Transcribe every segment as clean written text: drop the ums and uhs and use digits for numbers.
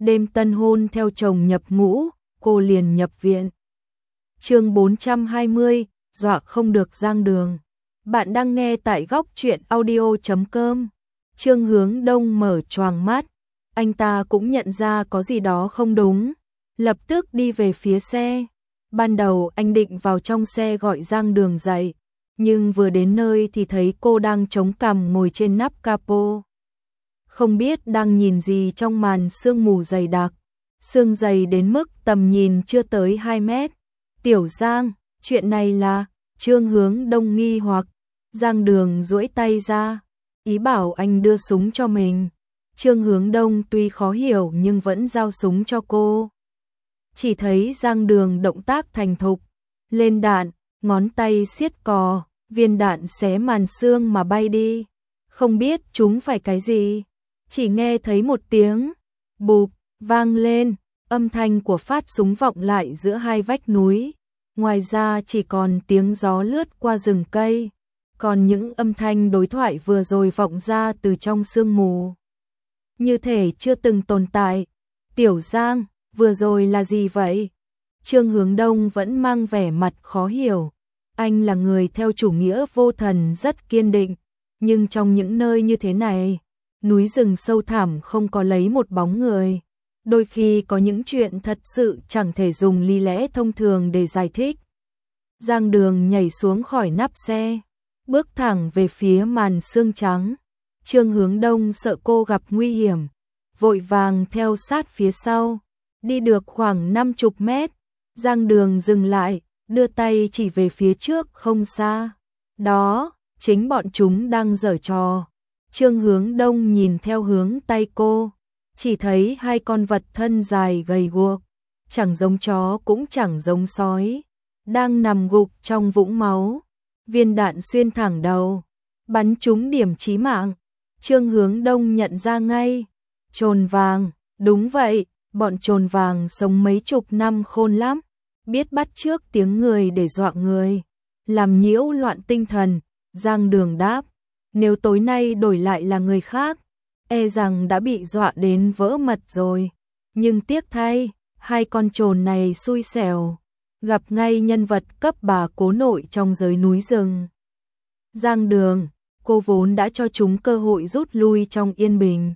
đêm tân hôn theo chồng nhập ngũ, cô liền nhập viện. Chương 420, dọa không được Giang Đường. Bạn đang nghe tại góc truyện audio.com. Trương Hướng Đông mở choàng mắt, anh ta cũng nhận ra có gì đó không đúng, lập tức đi về phía xe. Ban đầu anh định vào trong xe gọi Giang Đường dậy, nhưng vừa đến nơi thì thấy cô đang chống cằm ngồi trên nắp capo. Không biết đang nhìn gì trong màn sương mù dày đặc, sương dày đến mức tầm nhìn chưa tới 2 mét. Tiểu Giang, chuyện này là... Trương Hướng Đông nghi hoặc. Giang Đường duỗi tay ra, ý bảo anh đưa súng cho mình. Trương Hướng Đông tuy khó hiểu nhưng vẫn giao súng cho cô. Chỉ thấy Giang Đường động tác thành thục, lên đạn, ngón tay siết cò, viên đạn xé màn sương mà bay đi. Không biết chúng phải cái gì, chỉ nghe thấy một tiếng bụp vang lên, âm thanh của phát súng vọng lại giữa hai vách núi. Ngoài ra chỉ còn tiếng gió lướt qua rừng cây, còn những âm thanh đối thoại vừa rồi vọng ra từ trong sương mù, như thể chưa từng tồn tại. Tiểu Giang, vừa rồi là gì vậy? Trương Hướng Đông vẫn mang vẻ mặt khó hiểu. Anh là người theo chủ nghĩa vô thần rất kiên định, nhưng trong những nơi như thế này, núi rừng sâu thẳm không có lấy một bóng người. Đôi khi có những chuyện thật sự chẳng thể dùng lý lẽ thông thường để giải thích. Giang Đường nhảy xuống khỏi nắp xe, bước thẳng về phía màn sương trắng. Trương Hướng Đông sợ cô gặp nguy hiểm, vội vàng theo sát phía sau. Đi được khoảng 50 mét, Giang Đường dừng lại, đưa tay chỉ về phía trước không xa. Đó, chính bọn chúng đang giở trò. Trương Hướng Đông nhìn theo hướng tay cô, chỉ thấy hai con vật thân dài gầy guộc, chẳng giống chó cũng chẳng giống sói, đang nằm gục trong vũng máu. Viên đạn xuyên thẳng đầu, bắn trúng điểm chí mạng. Trương Hướng Đông nhận ra ngay, trồn vàng, đúng vậy, bọn trồn vàng sống mấy chục năm khôn lắm, biết bắt chước tiếng người để dọa người, làm nhiễu loạn tinh thần. Giang Đường đáp, nếu tối nay đổi lại là người khác, e rằng đã bị dọa đến vỡ mật rồi. Nhưng tiếc thay, hai con trồn này xui xẻo, gặp ngay nhân vật cấp bà cố nội trong giới núi rừng. Giang Đường, cô vốn đã cho chúng cơ hội rút lui trong yên bình.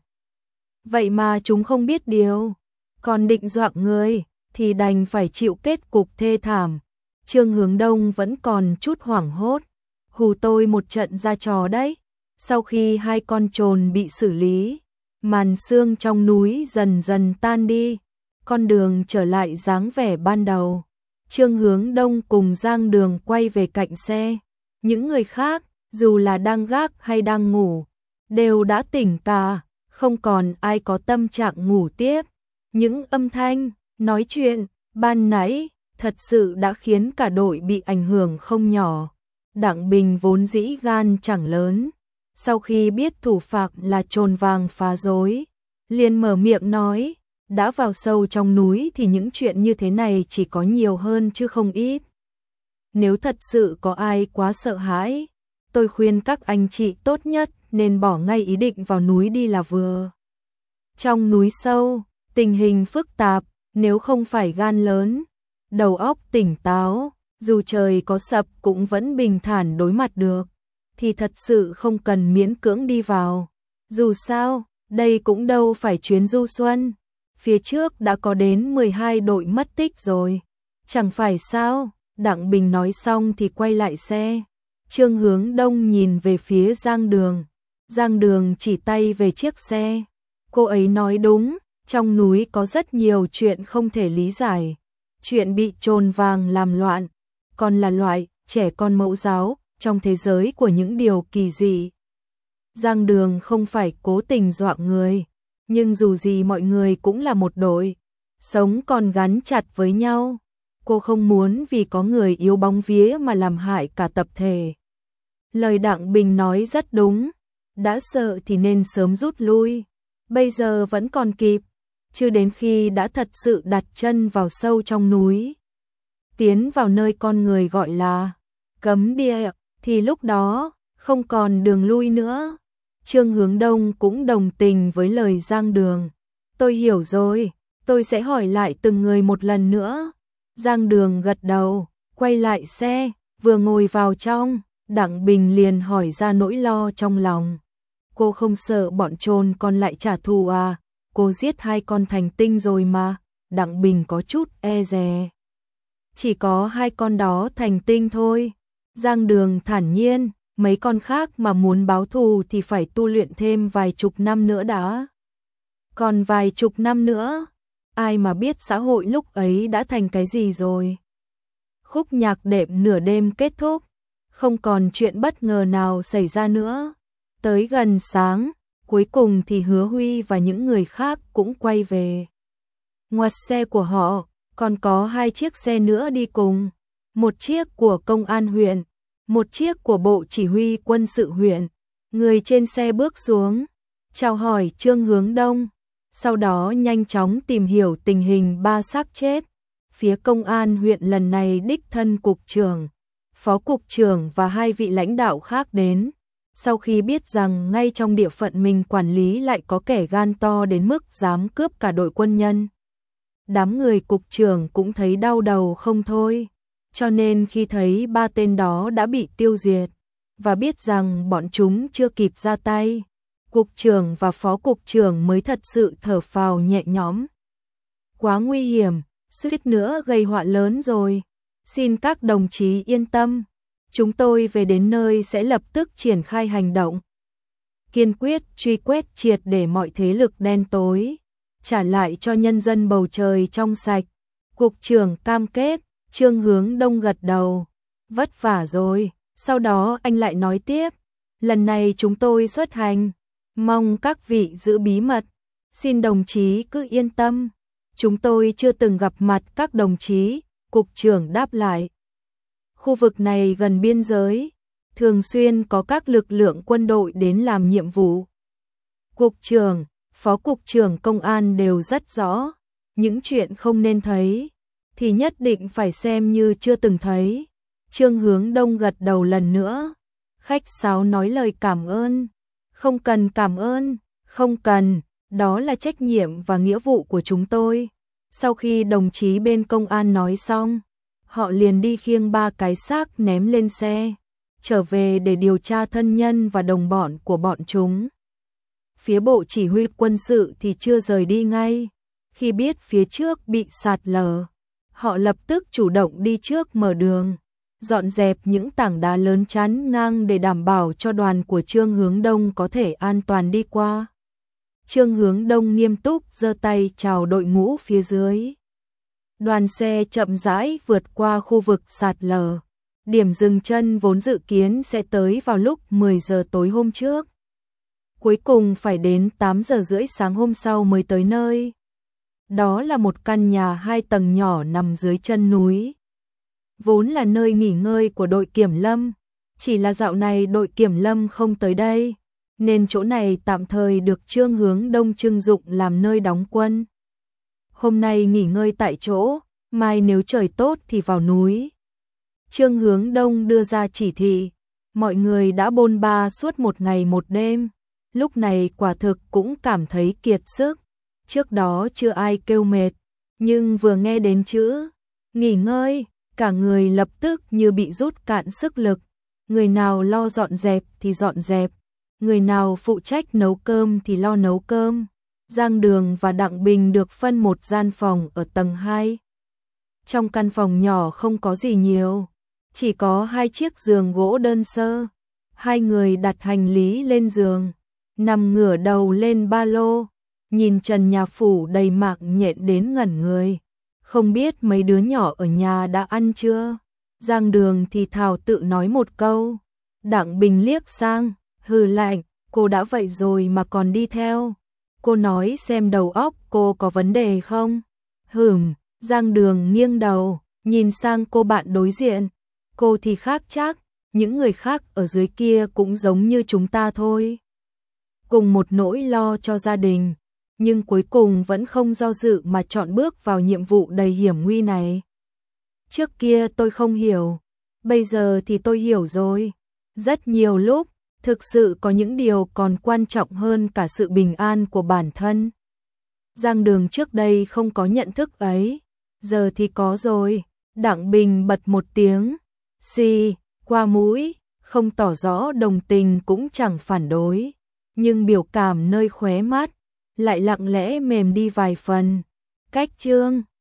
Vậy mà chúng không biết điều, còn định dọa người, thì đành phải chịu kết cục thê thảm. Trương Hướng Đông vẫn còn chút hoảng hốt, hù tôi một trận ra trò đấy. Sau khi hai con trồn bị xử lý, màn sương trong núi dần dần tan đi, con đường trở lại dáng vẻ ban đầu. Trương Hướng Đông cùng Giang Đường quay về cạnh xe. Những người khác, dù là đang gác hay đang ngủ, đều đã tỉnh cả, không còn ai có tâm trạng ngủ tiếp. Những âm thanh, nói chuyện, ban nãy, thật sự đã khiến cả đội bị ảnh hưởng không nhỏ. Đặng Bình vốn dĩ gan chẳng lớn, sau khi biết thủ phạm là trồn vàng phá rối, liền mở miệng nói, đã vào sâu trong núi thì những chuyện như thế này chỉ có nhiều hơn chứ không ít. Nếu thật sự có ai quá sợ hãi, tôi khuyên các anh chị tốt nhất nên bỏ ngay ý định vào núi đi là vừa. Trong núi sâu, tình hình phức tạp, nếu không phải gan lớn, đầu óc tỉnh táo, dù trời có sập cũng vẫn bình thản đối mặt được, thì thật sự không cần miễn cưỡng đi vào. Dù sao, đây cũng đâu phải chuyến du xuân, phía trước đã có đến 12 đội mất tích rồi. Chẳng phải sao? Đặng Bình nói xong thì quay lại xe. Trương Hướng Đông nhìn về phía Giang Đường. Giang Đường chỉ tay về chiếc xe. Cô ấy nói đúng, trong núi có rất nhiều chuyện không thể lý giải. Chuyện bị trồn vàng làm loạn, còn là loại trẻ con mẫu giáo trong thế giới của những điều kỳ dị. Giang Đường không phải cố tình dọa người, nhưng dù gì mọi người cũng là một đội, sống còn gắn chặt với nhau. Cô không muốn vì có người yếu bóng vía mà làm hại cả tập thể. Lời Đặng Bình nói rất đúng, đã sợ thì nên sớm rút lui, bây giờ vẫn còn kịp, chứ đến khi đã thật sự đặt chân vào sâu trong núi, tiến vào nơi con người gọi là cấm địa, thì lúc đó không còn đường lui nữa. Trương Hướng Đông cũng đồng tình với lời Giang Đường. Tôi hiểu rồi, tôi sẽ hỏi lại từng người một lần nữa. Giang Đường gật đầu, quay lại xe, vừa ngồi vào trong, Đặng Bình liền hỏi ra nỗi lo trong lòng. Cô không sợ bọn trồn con lại trả thù à? Cô giết 2 con thành tinh rồi mà. Đặng Bình có chút e dè. Chỉ có 2 con đó thành tinh thôi. Giang Đường thản nhiên, mấy con khác mà muốn báo thù thì phải tu luyện thêm vài chục năm nữa đã. Còn vài chục năm nữa, ai mà biết xã hội lúc ấy đã thành cái gì rồi. Khúc nhạc đệm nửa đêm kết thúc, không còn chuyện bất ngờ nào xảy ra nữa. Tới gần sáng, cuối cùng thì Hứa Huy và những người khác cũng quay về. Ngoặt xe của họ, còn có 2 chiếc xe nữa đi cùng. Một chiếc của công an huyện, một chiếc của bộ chỉ huy quân sự huyện. Người trên xe bước xuống, chào hỏi Trương Hướng Đông, sau đó nhanh chóng tìm hiểu tình hình 3 xác chết. Phía công an huyện lần này đích thân cục trưởng, phó cục trưởng và 2 vị lãnh đạo khác đến. Sau khi biết rằng ngay trong địa phận mình quản lý lại có kẻ gan to đến mức dám cướp cả đội quân nhân, đám người cục trưởng cũng thấy đau đầu không thôi. Cho nên khi thấy 3 tên đó đã bị tiêu diệt, và biết rằng bọn chúng chưa kịp ra tay, cục trưởng và phó cục trưởng mới thật sự thở phào nhẹ nhõm. Quá nguy hiểm, suýt nữa gây họa lớn rồi. Xin các đồng chí yên tâm, chúng tôi về đến nơi sẽ lập tức triển khai hành động. Kiên quyết truy quét triệt để mọi thế lực đen tối, trả lại cho nhân dân bầu trời trong sạch. Cục trưởng cam kết. Trương Hướng Đông gật đầu. Vất vả rồi. Sau đó anh lại nói tiếp. Lần này chúng tôi xuất hành, mong các vị giữ bí mật. Xin đồng chí cứ yên tâm. Chúng tôi chưa từng gặp mặt các đồng chí. Cục trưởng đáp lại. Khu vực này gần biên giới, thường xuyên có các lực lượng quân đội đến làm nhiệm vụ. Cục trưởng, phó cục trưởng công an đều rất rõ. Những chuyện không nên thấy thì nhất định phải xem như chưa từng thấy. Trương Hướng Đông gật đầu lần nữa. Khách sáo nói lời cảm ơn. Không cần cảm ơn, không cần, đó là trách nhiệm và nghĩa vụ của chúng tôi. Sau khi đồng chí bên công an nói xong, họ liền đi khiêng 3 cái xác ném lên xe, trở về để điều tra thân nhân và đồng bọn của bọn chúng. Phía bộ chỉ huy quân sự thì chưa rời đi ngay. Khi biết phía trước bị sạt lở, họ lập tức chủ động đi trước mở đường, dọn dẹp những tảng đá lớn chắn ngang để đảm bảo cho đoàn của Trương Hướng Đông có thể an toàn đi qua. Trương Hướng Đông nghiêm túc giơ tay chào đội ngũ phía dưới. Đoàn xe chậm rãi vượt qua khu vực sạt lở. Điểm dừng chân vốn dự kiến sẽ tới vào lúc 10 giờ tối hôm trước, cuối cùng phải đến 8 giờ rưỡi sáng hôm sau mới tới nơi. Đó là một căn nhà 2 tầng nhỏ nằm dưới chân núi, vốn là nơi nghỉ ngơi của đội kiểm lâm. Chỉ là dạo này đội kiểm lâm không tới đây, nên chỗ này tạm thời được Trương Hướng Đông trưng dụng làm nơi đóng quân. Hôm nay nghỉ ngơi tại chỗ, mai nếu trời tốt thì vào núi. Trương Hướng Đông đưa ra chỉ thị, mọi người đã bôn ba suốt 1 ngày 1 đêm, lúc này quả thực cũng cảm thấy kiệt sức. Trước đó chưa ai kêu mệt, nhưng vừa nghe đến chữ nghỉ ngơi, cả người lập tức như bị rút cạn sức lực. Người nào lo dọn dẹp thì dọn dẹp, người nào phụ trách nấu cơm thì lo nấu cơm. Giang Đường và Đặng Bình được phân một gian phòng ở tầng 2. Trong căn phòng nhỏ không có gì nhiều, chỉ có 2 chiếc giường gỗ đơn sơ. 2 người đặt hành lý lên giường, nằm ngửa đầu lên ba lô, nhìn trần nhà phủ đầy mạng nhện đến ngẩn người. Không biết mấy đứa nhỏ ở nhà đã ăn chưa? Giang Đường thì thào tự nói một câu. Đặng Bình liếc sang, hừ lạnh, cô đã vậy rồi mà còn đi theo. Cô nói xem đầu óc cô có vấn đề không? Giang Đường nghiêng đầu, nhìn sang cô bạn đối diện. Cô thì khác chắc, những người khác ở dưới kia cũng giống như chúng ta thôi. Cùng một nỗi lo cho gia đình, nhưng cuối cùng vẫn không do dự mà chọn bước vào nhiệm vụ đầy hiểm nguy này. Trước kia tôi không hiểu, bây giờ thì tôi hiểu rồi. Rất nhiều lúc, thực sự có những điều còn quan trọng hơn cả sự bình an của bản thân. Giang Đường trước đây không có nhận thức ấy, giờ thì có rồi. Đặng Bình bật một tiếng, xì, qua mũi, không tỏ rõ đồng tình cũng chẳng phản đối, nhưng biểu cảm nơi khóe mắt lại lặng lẽ mềm đi vài phần. Cách Chương